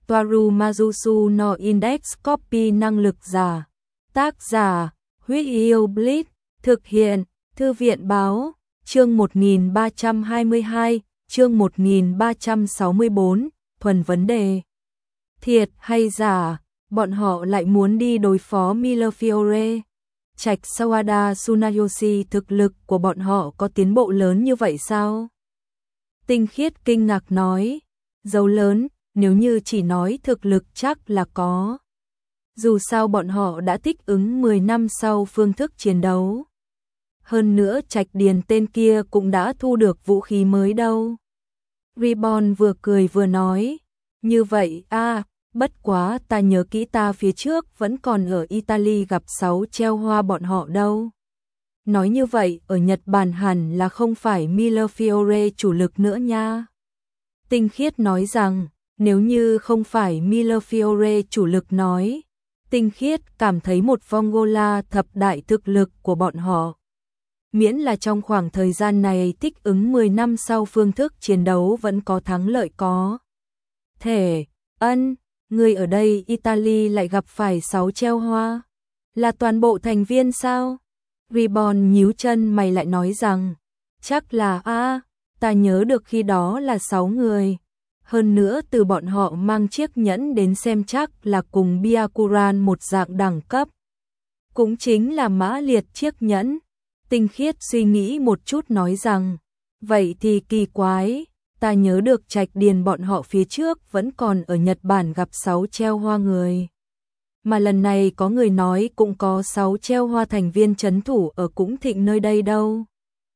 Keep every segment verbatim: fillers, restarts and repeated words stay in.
Toaru Majusu no Index Copy năng lực giả. Tác giả, Huyết Yêu Blitz, thực hiện, Thư viện Báo, chương một nghìn ba trăm hai mươi hai, chương một nghìn ba trăm sáu mươi tư, thuần vấn đề. Thiệt hay giả, bọn họ lại muốn đi đối phó Millefiore. Trạch Sawada Tsunayoshi, thực lực của bọn họ có tiến bộ lớn như vậy sao? Tinh Khiết kinh ngạc nói, dấu lớn, nếu như chỉ nói thực lực chắc là có. Dù sao bọn họ đã thích ứng mười năm sau phương thức chiến đấu. Hơn nữa Trạch Điền tên kia cũng đã thu được vũ khí mới đâu. Ribbon vừa cười vừa nói, như vậy a, à, bất quá ta nhớ kỹ ta phía trước vẫn còn ở Italy gặp sáu treo hoa bọn họ đâu. Nói như vậy ở Nhật Bản hẳn là không phải Millefiore chủ lực nữa nha. Tinh Khiết nói rằng, nếu như không phải Millefiore chủ lực nói, Tinh Khiết cảm thấy một Vongola thập đại thực lực của bọn họ. Miễn là trong khoảng thời gian này thích ứng mười năm sau phương thức chiến đấu vẫn có thắng lợi có. Thể, ân, người ở đây Italy lại gặp phải sáu treo hoa. Là toàn bộ thành viên sao? Ribbon nhíu chân mày lại nói rằng, chắc là a, ta nhớ được khi đó là sáu người. Hơn nữa từ bọn họ mang chiếc nhẫn đến xem chắc là cùng Byakuran một dạng đẳng cấp. Cũng chính là mã liệt chiếc nhẫn. Tinh Khiết suy nghĩ một chút nói rằng, vậy thì kỳ quái, ta nhớ được Trạch Điền bọn họ phía trước vẫn còn ở Nhật Bản gặp sáu treo hoa người. Mà lần này có người nói cũng có sáu treo hoa thành viên trấn thủ ở Cũng Thịnh nơi đây đâu.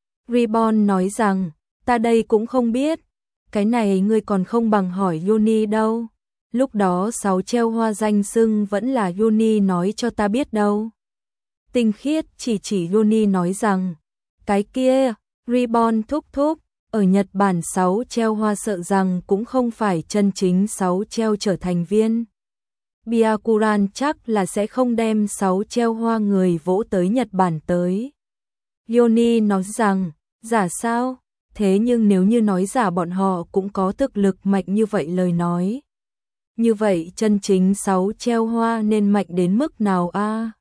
Ribbon nói rằng, ta đây cũng không biết, cái này ngươi còn không bằng hỏi Yoni đâu. Lúc đó sáu treo hoa danh xưng vẫn là Yoni nói cho ta biết đâu. Tinh Khiết chỉ chỉ Yoni nói rằng, cái kia, Ribbon thúc thúc, ở Nhật Bản sáu treo hoa sợ rằng cũng không phải chân chính sáu treo trở thành viên. Byakuran chắc là sẽ không đem sáu treo hoa người vỗ tới Nhật Bản tới. Yoni nói rằng, giả sao? Thế nhưng nếu như nói giả bọn họ cũng có thực lực mạnh như vậy lời nói. Như vậy chân chính sáu treo hoa nên mạnh đến mức nào a? À?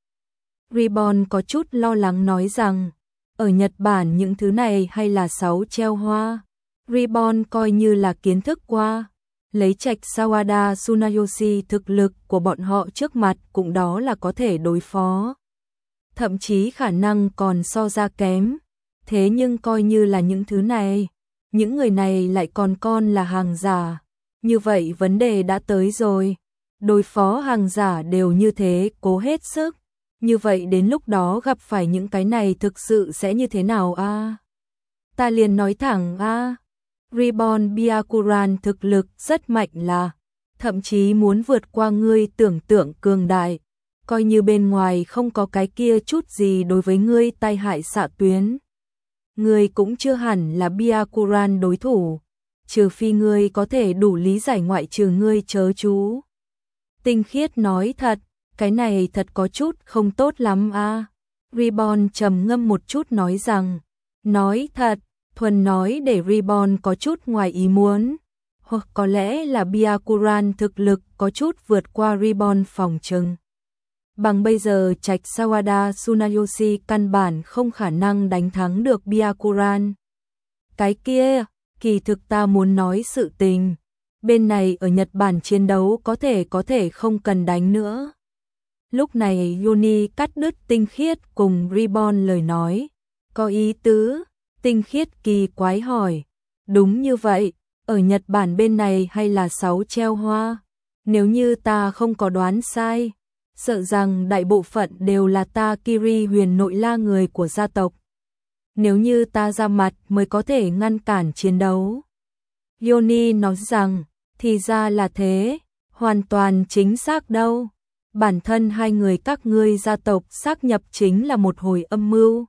Ribbon có chút lo lắng nói rằng, ở Nhật Bản những thứ này hay là sáu treo hoa. Ribbon coi như là kiến thức qua. Lấy Trạch Sawada Tsunayoshi thực lực của bọn họ trước mặt cũng đó là có thể đối phó. Thậm chí khả năng còn so ra kém. Thế nhưng coi như là những thứ này, những người này lại còn con là hàng giả. Như vậy vấn đề đã tới rồi. Đối phó hàng giả đều như thế, cố hết sức. Như vậy đến lúc đó gặp phải những cái này thực sự sẽ như thế nào a? À? Ta liền nói thẳng a. À? Ribbon Byakuran thực lực rất mạnh là, thậm chí muốn vượt qua ngươi tưởng tượng cường đại. Coi như bên ngoài không có cái kia chút gì đối với ngươi tai hại xạ tuyến. Ngươi cũng chưa hẳn là Byakuran đối thủ, trừ phi ngươi có thể đủ lý giải ngoại trừ ngươi chớ chú. Tinh Khiết nói thật, cái này thật có chút không tốt lắm a. À? Ribbon trầm ngâm một chút nói rằng, nói thật, thuần nói để Ribbon có chút ngoài ý muốn. Hoặc có lẽ là Byakuran thực lực có chút vượt qua Ribbon phòng trừng. Bằng bây giờ Trạch Sawada Tsunayoshi căn bản không khả năng đánh thắng được Byakuran. Cái kia, kỳ thực ta muốn nói sự tình. Bên này ở Nhật Bản chiến đấu có thể có thể không cần đánh nữa. Lúc này Yoni cắt đứt Tinh Khiết cùng Ribbon lời nói. Có ý tứ, Tinh Khiết kỳ quái hỏi. Đúng như vậy, ở Nhật Bản bên này hay là sáu treo hoa? Nếu như ta không có đoán sai, sợ rằng đại bộ phận đều là ta Kiri huyền nội la người của gia tộc. Nếu như ta ra mặt mới có thể ngăn cản chiến đấu. Yoni nói rằng, thì ra là thế, hoàn toàn chính xác đâu. Bản thân hai người các ngươi gia tộc xác nhập chính là một hồi âm mưu.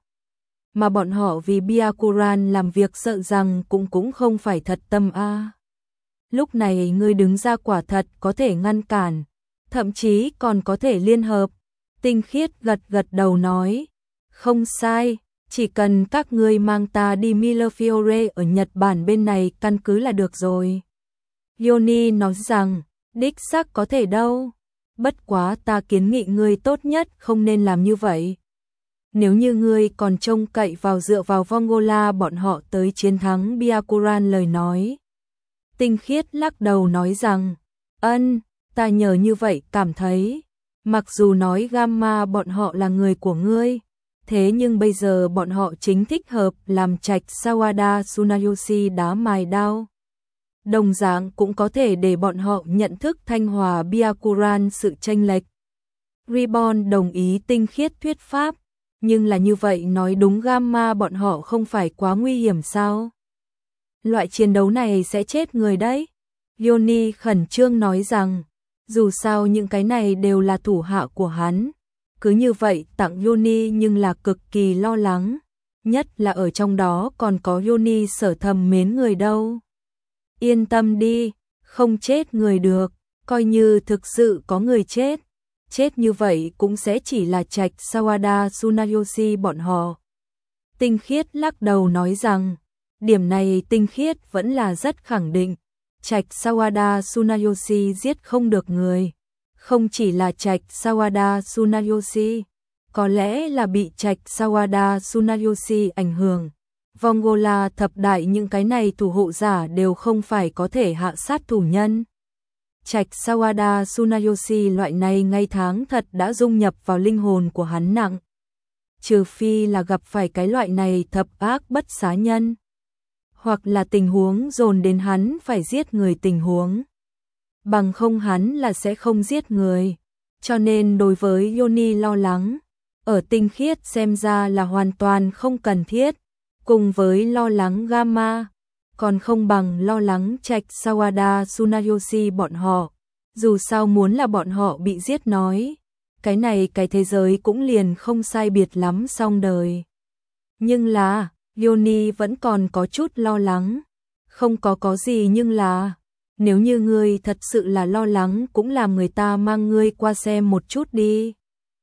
Mà bọn họ vì Byakuran làm việc sợ rằng cũng cũng không phải thật tâm a. À. Lúc này ngươi đứng ra quả thật có thể ngăn cản, thậm chí còn có thể liên hợp. Tinh Khiết gật gật đầu nói, không sai, chỉ cần các ngươi mang ta đi Millefiore ở Nhật Bản bên này căn cứ là được rồi. Yoni nói rằng, Đích xác có thể đâu. Bất quá ta kiến nghị ngươi tốt nhất không nên làm như vậy. Nếu như ngươi còn trông cậy vào dựa vào Vongola bọn họ tới chiến thắng Byakuran lời nói. Tinh Khiết lắc đầu nói rằng, ân, ta nhờ như vậy cảm thấy, mặc dù nói Gamma bọn họ là người của ngươi, thế nhưng bây giờ bọn họ chính thích hợp làm trạch Sawada Tsunayoshi đá mài đao. Đồng dạng cũng có thể để bọn họ nhận thức thanh hòa Byakuran sự chênh lệch. Reborn đồng ý Tinh Khiết thuyết pháp, nhưng là như vậy nói đúng Gamma bọn họ không phải quá nguy hiểm sao? Loại chiến đấu này sẽ chết người đấy. Yoni khẩn trương nói rằng, dù sao những cái này đều là thủ hạ của hắn. Cứ như vậy tặng Yoni nhưng là cực kỳ lo lắng. Nhất là ở trong đó còn có Yoni sở thầm mến người đâu. Yên tâm đi, không chết người được, coi như thực sự có người chết. Chết như vậy cũng sẽ chỉ là trạch Sawada Tsunayoshi bọn họ. Tinh Khiết lắc đầu nói rằng, điểm này Tinh Khiết vẫn là rất khẳng định. Trạch Sawada Tsunayoshi giết không được người. Không chỉ là trạch Sawada Tsunayoshi, có lẽ là bị trạch Sawada Tsunayoshi ảnh hưởng. Vongola thập đại những cái này thủ hộ giả đều không phải có thể hạ sát thủ nhân. Trạch Sawada Tsunayoshi loại này ngay tháng thật đã dung nhập vào linh hồn của hắn nặng. Trừ phi là gặp phải cái loại này thập ác bất xá nhân. Hoặc là tình huống dồn đến hắn phải giết người tình huống. Bằng không hắn là sẽ không giết người. Cho nên đối với Yoni lo lắng, ở Tinh Khiết xem ra là hoàn toàn không cần thiết. Cùng với lo lắng Gamma, còn không bằng lo lắng trạch Sawada Tsunayoshi bọn họ. Dù sao muốn là bọn họ bị giết nói, cái này cái thế giới cũng liền không sai biệt lắm xong đời. Nhưng là, Yoni vẫn còn có chút lo lắng. Không có có gì nhưng là, nếu như ngươi thật sự là lo lắng cũng làm người ta mang ngươi qua xem một chút đi.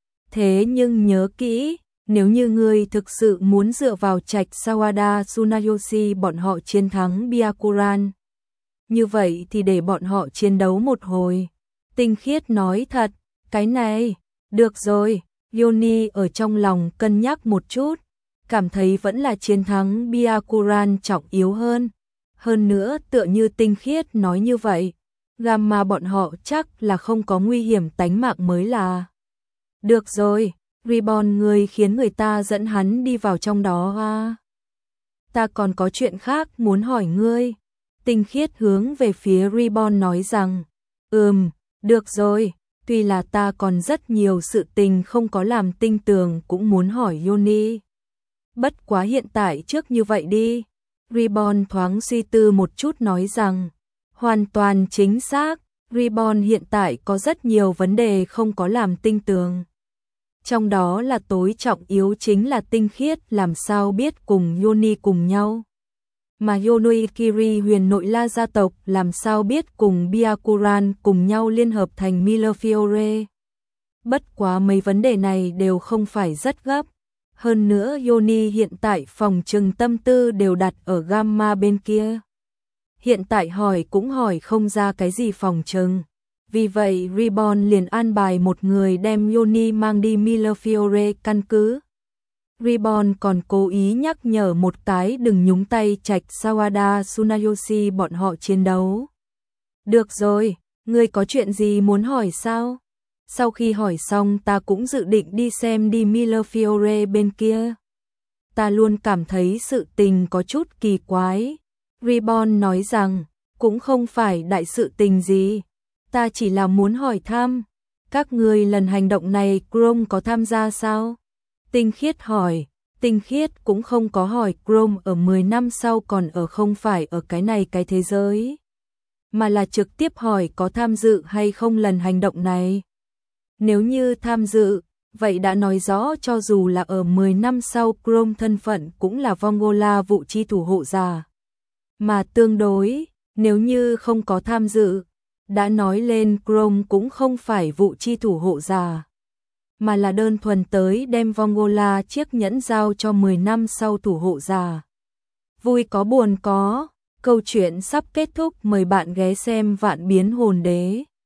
Thế nhưng nhớ kỹ, nếu như ngươi thực sự muốn dựa vào trạch Sawada Tsunayoshi bọn họ chiến thắng Byakuran, như vậy thì để bọn họ chiến đấu một hồi. Tinh Khiết nói thật, cái này, được rồi, Yoni ở trong lòng cân nhắc một chút, cảm thấy vẫn là chiến thắng Byakuran trọng yếu hơn. Hơn nữa tựa như Tinh Khiết nói như vậy, Gamma bọn họ chắc là không có nguy hiểm tánh mạng mới là. Được rồi, Reborn người khiến người ta dẫn hắn đi vào trong đó à. Ta còn có chuyện khác muốn hỏi ngươi. Tinh Khiết hướng về phía Reborn nói rằng, ừm, được rồi, tuy là ta còn rất nhiều sự tình không có làm tinh tường cũng muốn hỏi Yoni. Bất quá hiện tại trước như vậy đi. Reborn thoáng suy tư một chút nói rằng, hoàn toàn chính xác, Reborn hiện tại có rất nhiều vấn đề không có làm tinh tường. Trong đó là tối trọng yếu chính là Tinh Khiết làm sao biết cùng Yoni cùng nhau. Mà Yonoikiri huyền nội la gia tộc làm sao biết cùng Byakuran cùng nhau liên hợp thành Millefiore. Bất quá mấy vấn đề này đều không phải rất gấp. Hơn nữa Yoni hiện tại phòng trừng tâm tư đều đặt ở Gamma bên kia. Hiện tại hỏi cũng hỏi không ra cái gì phòng trừng. Vì vậy Reborn liền an bài một người đem Yoni mang đi Millefiore căn cứ. Reborn còn cố ý nhắc nhở một cái đừng nhúng tay trạch Sawada Tsunayoshi bọn họ chiến đấu. Được rồi, ngươi có chuyện gì muốn hỏi sao? Sau khi hỏi xong ta cũng dự định đi xem đi Millefiore bên kia. Ta luôn cảm thấy sự tình có chút kỳ quái. Reborn nói rằng, cũng không phải đại sự tình gì. Ta chỉ là muốn hỏi thăm, các ngươi lần hành động này Chrome có tham gia sao? Tinh Khiết hỏi, Tinh Khiết cũng không có hỏi Chrome ở mười năm sau còn ở không phải ở cái này cái thế giới. Mà là trực tiếp hỏi có tham dự hay không lần hành động này. Nếu như tham dự, vậy đã nói rõ cho dù là ở mười năm sau Chrome thân phận cũng là Vongola vụ chi thủ hộ giả. Mà tương đối, nếu như không có tham dự, đã nói lên Chrome cũng không phải vụ chi thủ hộ giả, mà là đơn thuần tới đem Vongola chiếc nhẫn giao cho mười năm sau thủ hộ giả. Vui có buồn có, câu chuyện sắp kết thúc, mời bạn ghé xem Vạn Biến Hồn Đế.